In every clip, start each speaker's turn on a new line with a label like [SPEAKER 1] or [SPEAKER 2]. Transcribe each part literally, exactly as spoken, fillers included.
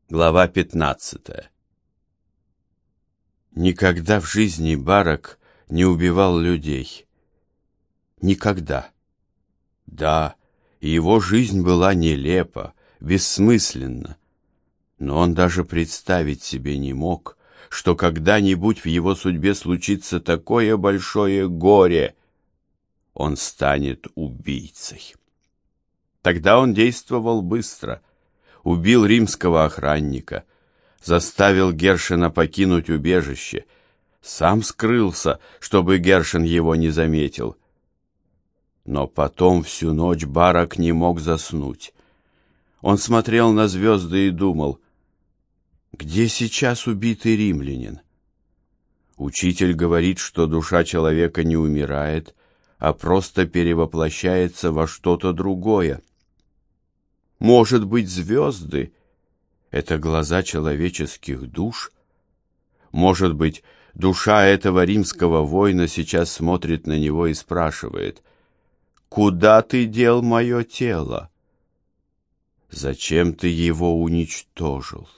[SPEAKER 1] Глава пятнадцатая. Никогда в жизни Барак не убивал людей. Никогда. Да, его жизнь была нелепа, бессмысленна, но он даже представить себе не мог, что когда-нибудь в его судьбе случится такое большое горе, он станет убийцей. Тогда он действовал быстро. Убил римского охранника, заставил Гершена покинуть убежище, сам скрылся, чтобы Гершен его не заметил. Но потом всю ночь Барак не мог заснуть. Он смотрел на звезды и думал: где сейчас убитый римлянин? Учитель говорит, что душа человека не умирает, а просто перевоплощается во что-то другое. Может быть, звезды — это глаза человеческих душ? Может быть, душа этого римского воина сейчас смотрит на него и спрашивает: «Куда ты дел мое тело? Зачем ты его уничтожил?»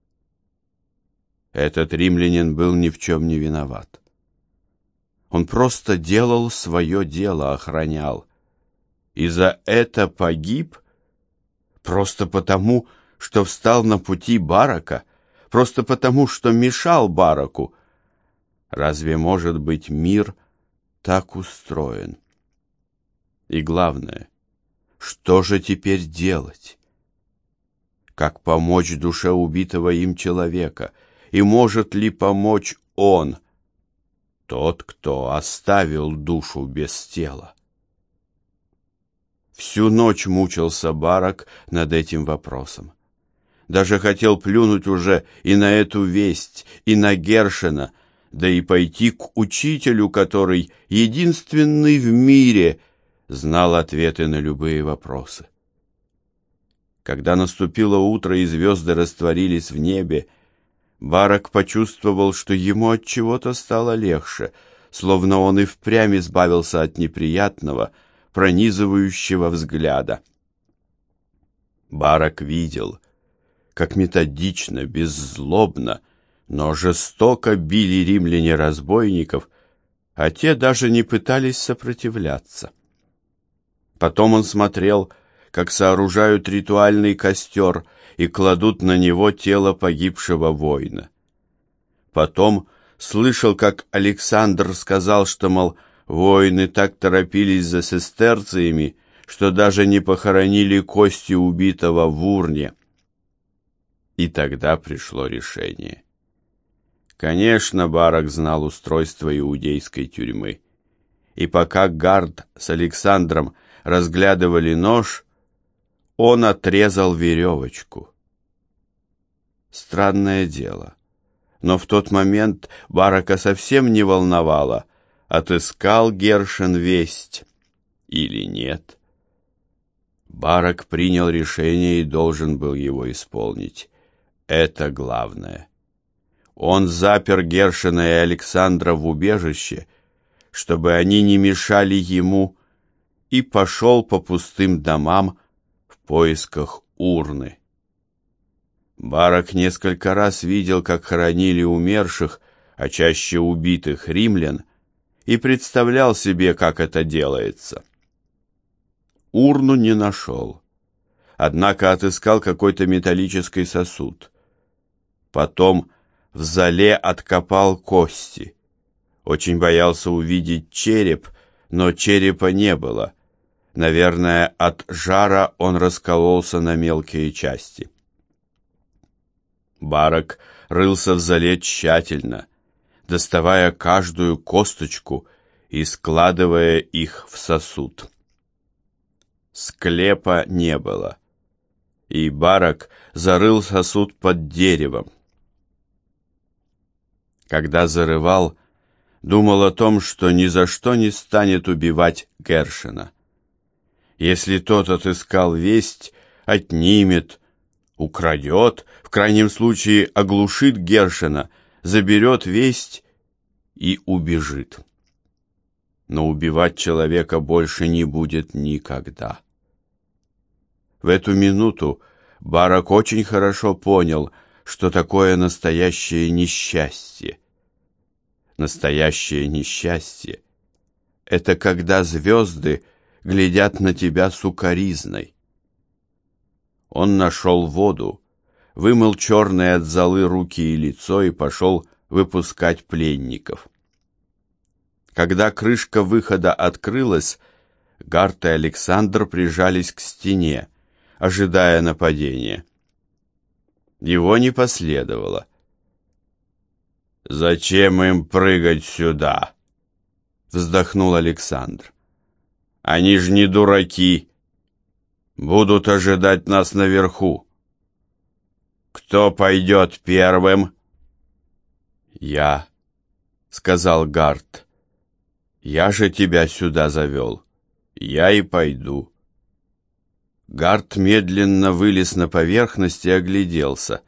[SPEAKER 1] Этот римлянин был ни в чем не виноват. Он просто делал свое дело, охранял. И за это погиб? Просто потому, что встал на пути Барака? Просто потому, что мешал Бараку? Разве может быть мир так устроен? И главное, что же теперь делать? Как помочь душе убитого им человека? И может ли помочь он, тот, кто оставил душу без тела? Всю ночь мучился Барак над этим вопросом. Даже хотел плюнуть уже и на эту весть, и на Гершена, да и пойти к учителю, который единственный в мире знал ответы на любые вопросы. Когда наступило утро и звезды растворились в небе, Барак почувствовал, что ему от чего-то стало легче, словно он и впрямь избавился от неприятного, пронизывающего взгляда. Барак видел, как методично, беззлобно, но жестоко били римляне разбойников, а те даже не пытались сопротивляться. Потом он смотрел, как сооружают ритуальный костер и кладут на него тело погибшего воина. Потом слышал, как Александр сказал, что, мол, воины так торопились за сестерциями, что даже не похоронили кости убитого в урне. И тогда пришло решение. Конечно, Барак знал устройство иудейской тюрьмы. И пока Гард с Александром разглядывали нож, он отрезал веревочку. Странное дело, но в тот момент Барака совсем не волновало, отыскал Гершен весть или нет. Барак принял решение и должен был его исполнить. Это главное. Он запер Гершена и Александра в убежище, чтобы они не мешали ему, и пошел по пустым домам в поисках урны. Барак несколько раз видел, как хоронили умерших, а чаще убитых римлян, и представлял себе, как это делается. Урну не нашел, однако отыскал какой-то металлический сосуд. Потом в золе откопал кости. Очень боялся увидеть череп, но черепа не было. Наверное, от жара он раскололся на мелкие части. Барак рылся в золе тщательно, доставая каждую косточку и складывая их в сосуд. Склепа не было, и Барак зарыл сосуд под деревом. Когда зарывал, думал о том, что ни за что не станет убивать Гершена. Если тот отыскал весть, отнимет, украдет, в крайнем случае оглушит Гершена, заберет весть и убежит. Но убивать человека больше не будет никогда. В эту минуту Барак очень хорошо понял, что такое настоящее несчастье. Настоящее несчастье — это когда звезды глядят на тебя сукоризной. Он нашел воду, вымыл черные от золы руки и лицо и пошел выпускать пленников. Когда крышка выхода открылась, Гарт и Александр прижались к стене, ожидая нападения. Его не последовало. «Зачем им прыгать сюда?» — вздохнул Александр. «Они ж не дураки. Будут ожидать нас наверху. Кто пойдет первым?» «Я», — сказал Гарт. «Я же тебя сюда завел. Я и пойду». Гарт медленно вылез на поверхность и огляделся.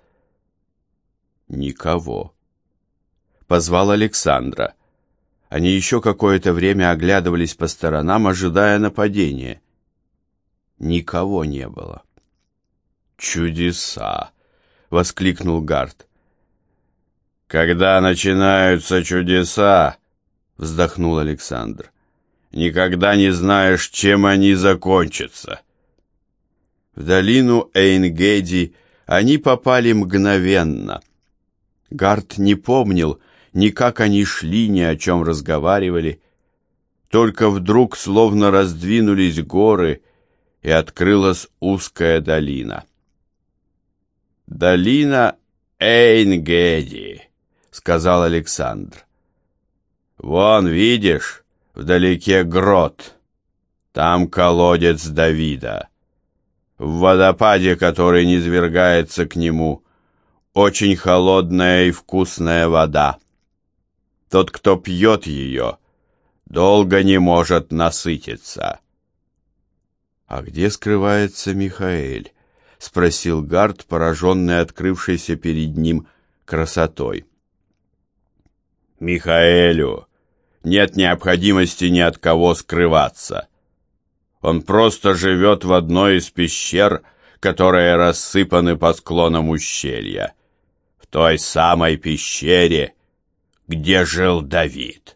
[SPEAKER 1] Никого. Позвал Александра. Они еще какое-то время оглядывались по сторонам, ожидая нападения. Никого не было. «Чудеса!» — воскликнул Гарт. «Когда начинаются чудеса, — вздохнул Александр, — никогда не знаешь, чем они закончатся». В долину Эйн-Геди они попали мгновенно. Гарт не помнил, ни как они шли, ни о чем разговаривали. Только вдруг словно раздвинулись горы, и открылась узкая долина. «Долина Эйн-Геди», — сказал Александр. «Вон, видишь, вдалеке грот. Там колодец Давида. В водопаде, который низвергается к нему, очень холодная и вкусная вода. Тот, кто пьет ее, долго не может насытиться». «А где скрывается Михаэль?» — спросил Гарт, пораженный открывшейся перед ним красотой. «Михаэлю нет необходимости ни от кого скрываться. Он просто живет в одной из пещер, которые рассыпаны по склонам ущелья, в той самой пещере, где жил Давид».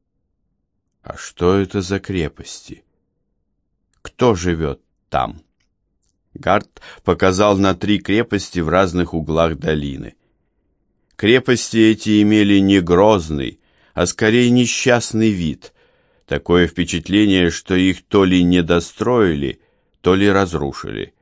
[SPEAKER 1] «А что это за крепости? Кто живет там?» Гарт показал на три крепости в разных углах долины. Крепости эти имели не грозный, а скорее несчастный вид. Такое впечатление, что их то ли недостроили, то ли разрушили.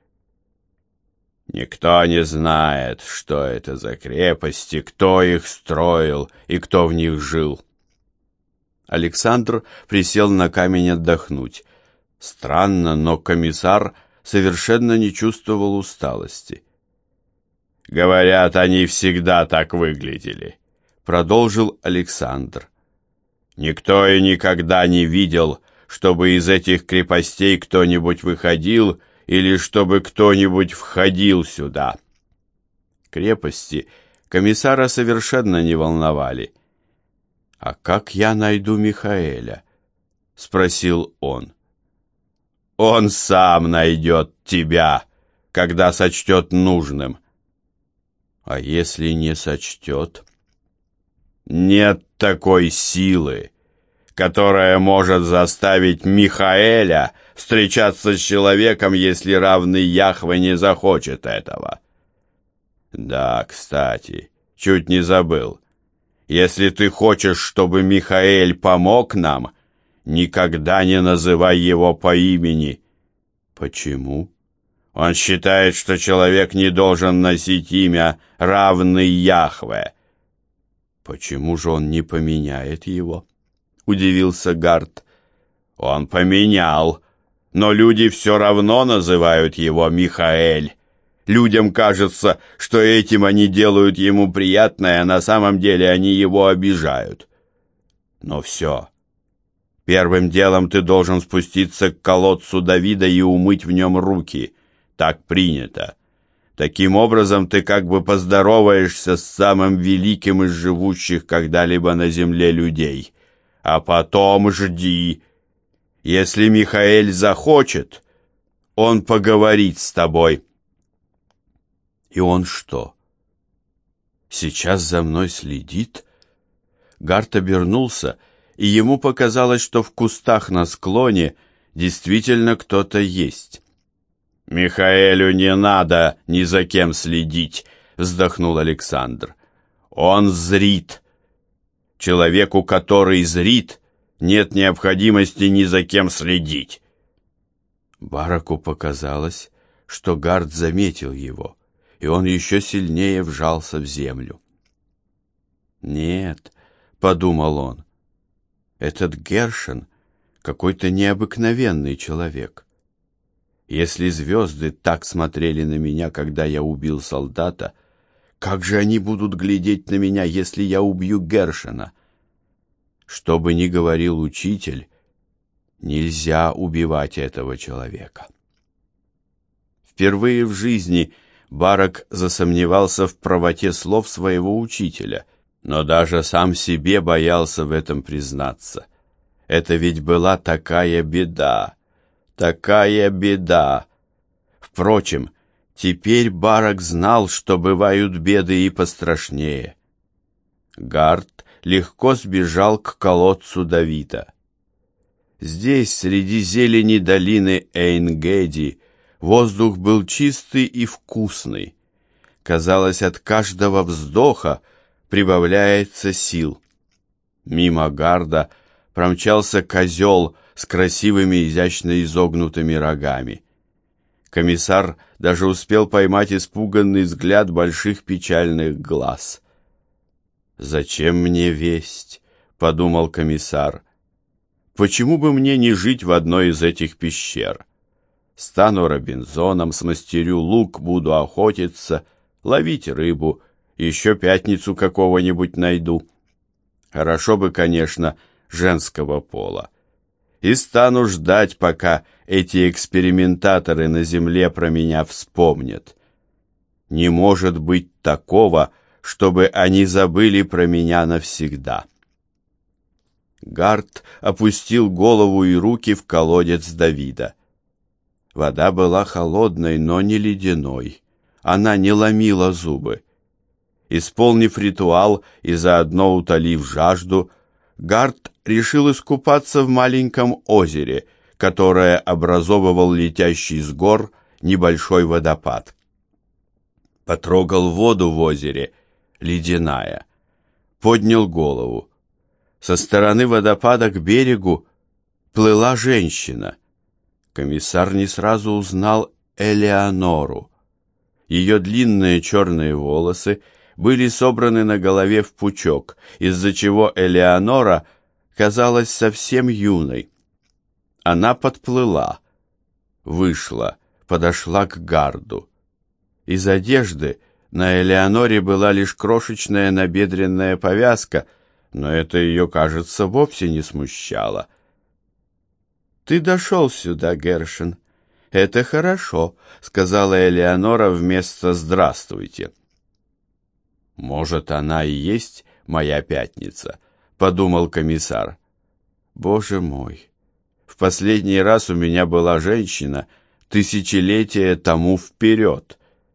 [SPEAKER 1] «Никто не знает, что это за крепости, кто их строил и кто в них жил». Александр присел на камень отдохнуть. Странно, но комиссар совершенно не чувствовал усталости. «Говорят, они всегда так выглядели», — продолжил Александр. «Никто и никогда не видел, чтобы из этих крепостей кто-нибудь выходил или чтобы кто-нибудь входил сюда». Крепости комиссара совершенно не волновали. «А как я найду Михаэля?» — спросил он. «Он сам найдет тебя, когда сочтет нужным». «А если не сочтет?» «Нет такой силы, которая может заставить Михаэля встречаться с человеком, если равный Яхве не захочет этого». «Да, кстати, чуть не забыл. Если ты хочешь, чтобы Михаэль помог нам, никогда не называй его по имени». «Почему?» «Он считает, что человек не должен носить имя, равный Яхве». «Почему же он не поменяет его?» — удивился Гарт. «Он поменял, но люди все равно называют его Михаэль. Людям кажется, что этим они делают ему приятное, а на самом деле они его обижают. Но все. Первым делом ты должен спуститься к колодцу Давида и умыть в нем руки. Так принято. Таким образом ты как бы поздороваешься с самым великим из живущих когда-либо на земле людей. А потом жди. Если Михаэль захочет, он поговорит с тобой». И он что, сейчас за мной следит? Гарт обернулся, и ему показалось, что в кустах на склоне действительно кто-то есть. «Михаэлю не надо ни за кем следить», — вздохнул Александр. «Он зрит. Человеку, который зрит, нет необходимости ни за кем следить». Бараку показалось, что Гарт заметил его, и он еще сильнее вжался в землю. «Нет», — подумал он, — «этот Гершен какой-то необыкновенный человек. Если звезды так смотрели на меня, когда я убил солдата, как же они будут глядеть на меня, если я убью Гершена? Что бы ни говорил учитель, нельзя убивать этого человека». Впервые в жизни Барак засомневался в правоте слов своего учителя, но даже сам себе боялся в этом признаться. Это ведь была такая беда, такая беда. Впрочем, теперь Барак знал, что бывают беды и пострашнее. Гарт легко сбежал к колодцу Давида. Здесь, среди зелени долины Эйн-Геди, воздух был чистый и вкусный. Казалось, от каждого вздоха прибавляется сил. Мимо Гарда промчался козел с красивыми изящно изогнутыми рогами. Комиссар даже успел поймать испуганный взгляд больших печальных глаз. «Зачем мне весть?» — подумал комиссар. «Почему бы мне не жить в одной из этих пещер? Стану Робинзоном, смастерю лук, буду охотиться, ловить рыбу, еще пятницу какого-нибудь найду. Хорошо бы, конечно, женского пола. И стану ждать, пока эти экспериментаторы на земле про меня вспомнят. Не может быть такого, чтобы они забыли про меня навсегда». Гарт опустил голову и руки в колодец Давида. Вода была холодной, но не ледяной. Она не ломила зубы. Исполнив ритуал и заодно утолив жажду, Гарт решил искупаться в маленьком озере, которое образовывал летящий с гор небольшой водопад. Потрогал воду в озере, ледяная. Поднял голову. Со стороны водопада к берегу плыла женщина. Комиссар не сразу узнал Элеонору. Ее длинные черные волосы были собраны на голове в пучок, из-за чего Элеонора казалась совсем юной. Она подплыла, вышла, подошла к Гарду. Из одежды на Элеоноре была лишь крошечная набедренная повязка, но это ее, кажется, вовсе не смущало. «Ты дошел сюда, Гершен. Это хорошо», — сказала Элеонора вместо «здравствуйте». «Может, она и есть моя пятница», — подумал комиссар. «Боже мой, в последний раз у меня была женщина тысячелетия тому вперед».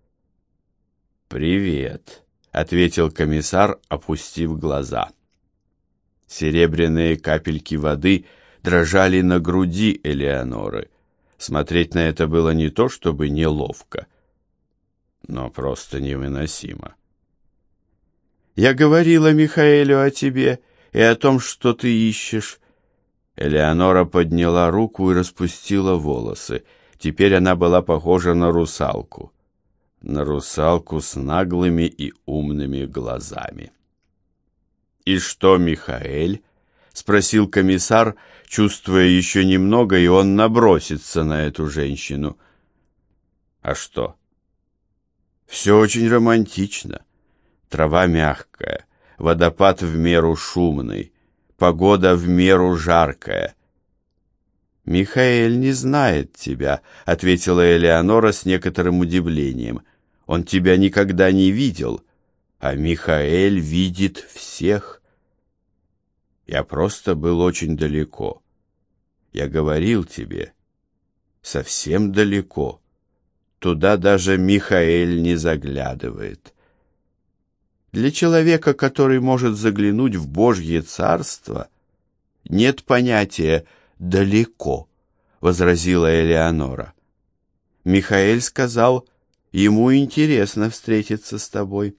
[SPEAKER 1] «Привет», — ответил комиссар, опустив глаза. Серебряные капельки воды дрожали на груди Элеоноры. Смотреть на это было не то чтобы неловко, но просто невыносимо. «Я говорила Михаэлю о тебе и о том, что ты ищешь». Элеонора подняла руку и распустила волосы. Теперь она была похожа на русалку. На русалку с наглыми и умными глазами. «И что, Михаэль?» — спросил комиссар, чувствуя еще немного, и он набросится на эту женщину. «А что?» «Все очень романтично. Трава мягкая, водопад в меру шумный, погода в меру жаркая». «Михаэль не знает тебя», — ответила Элеонора с некоторым удивлением. «Он тебя никогда не видел, а Михаэль видит всех». «Я просто был очень далеко. Я говорил тебе, совсем далеко, Туда даже Михаэль не заглядывает. Для человека, который может заглянуть в Божье царство, нет понятия «далеко», — возразила Элеонора. Михаэль сказал, ему интересно встретиться с тобой.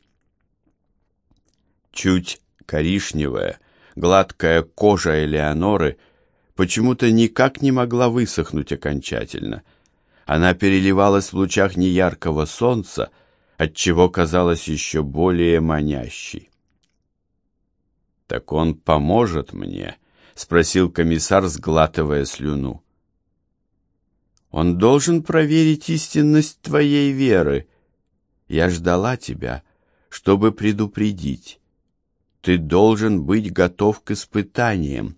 [SPEAKER 1] Чуть коричневая, гладкая кожа Элеоноры почему-то никак не могла высохнуть окончательно. Она переливалась в лучах неяркого солнца, отчего казалась еще более манящей. «Так он поможет мне?» — спросил комиссар, сглатывая слюну. «Он должен проверить истинность твоей веры. Я ждала тебя, чтобы предупредить. Ты должен быть готов к испытаниям».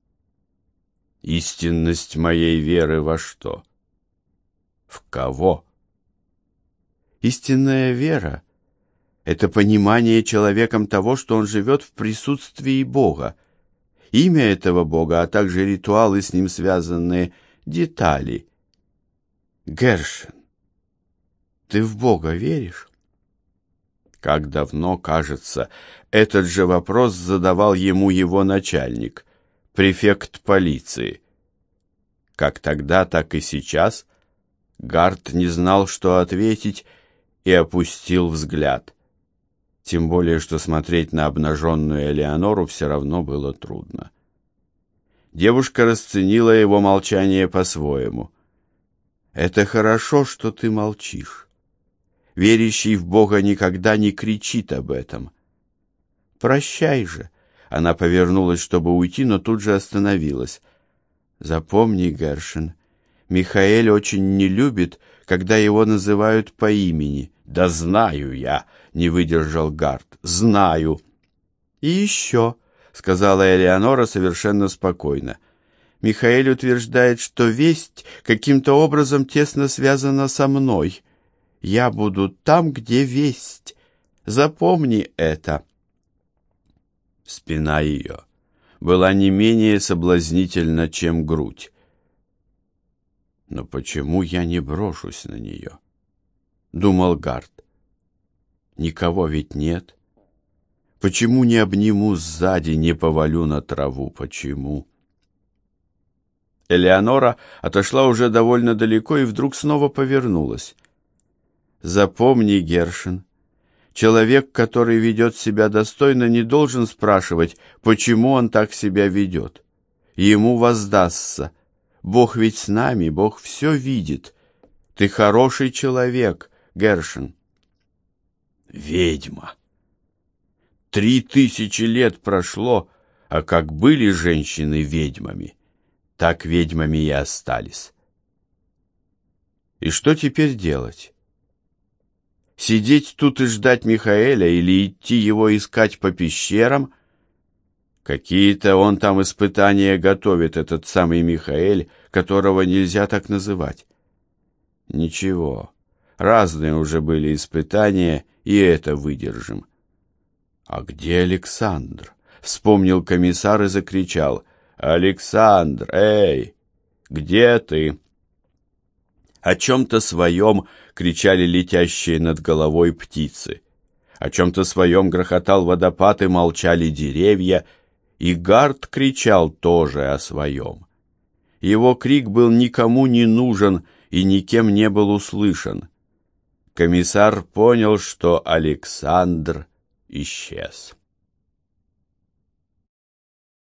[SPEAKER 1] «Истинность моей веры во что? В кого?» Истинная вера — это понимание человеком того, что он живет в присутствии Бога. Имя этого Бога, а также ритуалы, с ним связанные детали. Гершен, ты в Бога веришь? Как давно, кажется, этот же вопрос задавал ему его начальник, префект полиции. Как тогда, так и сейчас Гард не знал, что ответить, и опустил взгляд. Тем более, что смотреть на обнаженную Элеонору все равно было трудно. Девушка расценила его молчание по-своему. «Это хорошо, что ты молчишь. Верящий в Бога никогда не кричит об этом. Прощай же». Она повернулась, чтобы уйти, но тут же остановилась. «Запомни, Гершен, Михаэль очень не любит, когда его называют по имени». «Да знаю я», — не выдержал Гард, — «знаю». «И еще», — сказала Элеонора совершенно спокойно, — «Михаэль утверждает, что весть каким-то образом тесно связана со мной. Я буду там, где весть. Запомни это». Спина ее была не менее соблазнительна, чем грудь. «Но почему я не брошусь на нее?» — думал Гард. «Никого ведь нет. Почему не обниму сзади, не повалю на траву? Почему?» Элеонора отошла уже довольно далеко и вдруг снова повернулась. «Запомни, Гершен, человек, который ведет себя достойно, не должен спрашивать, почему он так себя ведет. Ему воздастся. Бог ведь с нами, Бог все видит. Ты хороший человек, Гершен». «Ведьма! Три тысячи лет прошло, а как были женщины ведьмами, так ведьмами и остались». И что теперь делать? Сидеть тут и ждать Михаэля или идти его искать по пещерам? Какие-то он там испытания готовит, этот самый Михаэль, которого нельзя так называть. Ничего, разные уже были испытания, и это выдержим. «А где Александр?» — вспомнил комиссар и закричал. «Александр, эй, где ты?» О чем-то своем кричали летящие над головой птицы. О чем-то своем грохотал водопад и молчали деревья, и Гард кричал тоже о своем. Его крик был никому не нужен и никем не был услышан. Комиссар понял, что Александр исчез.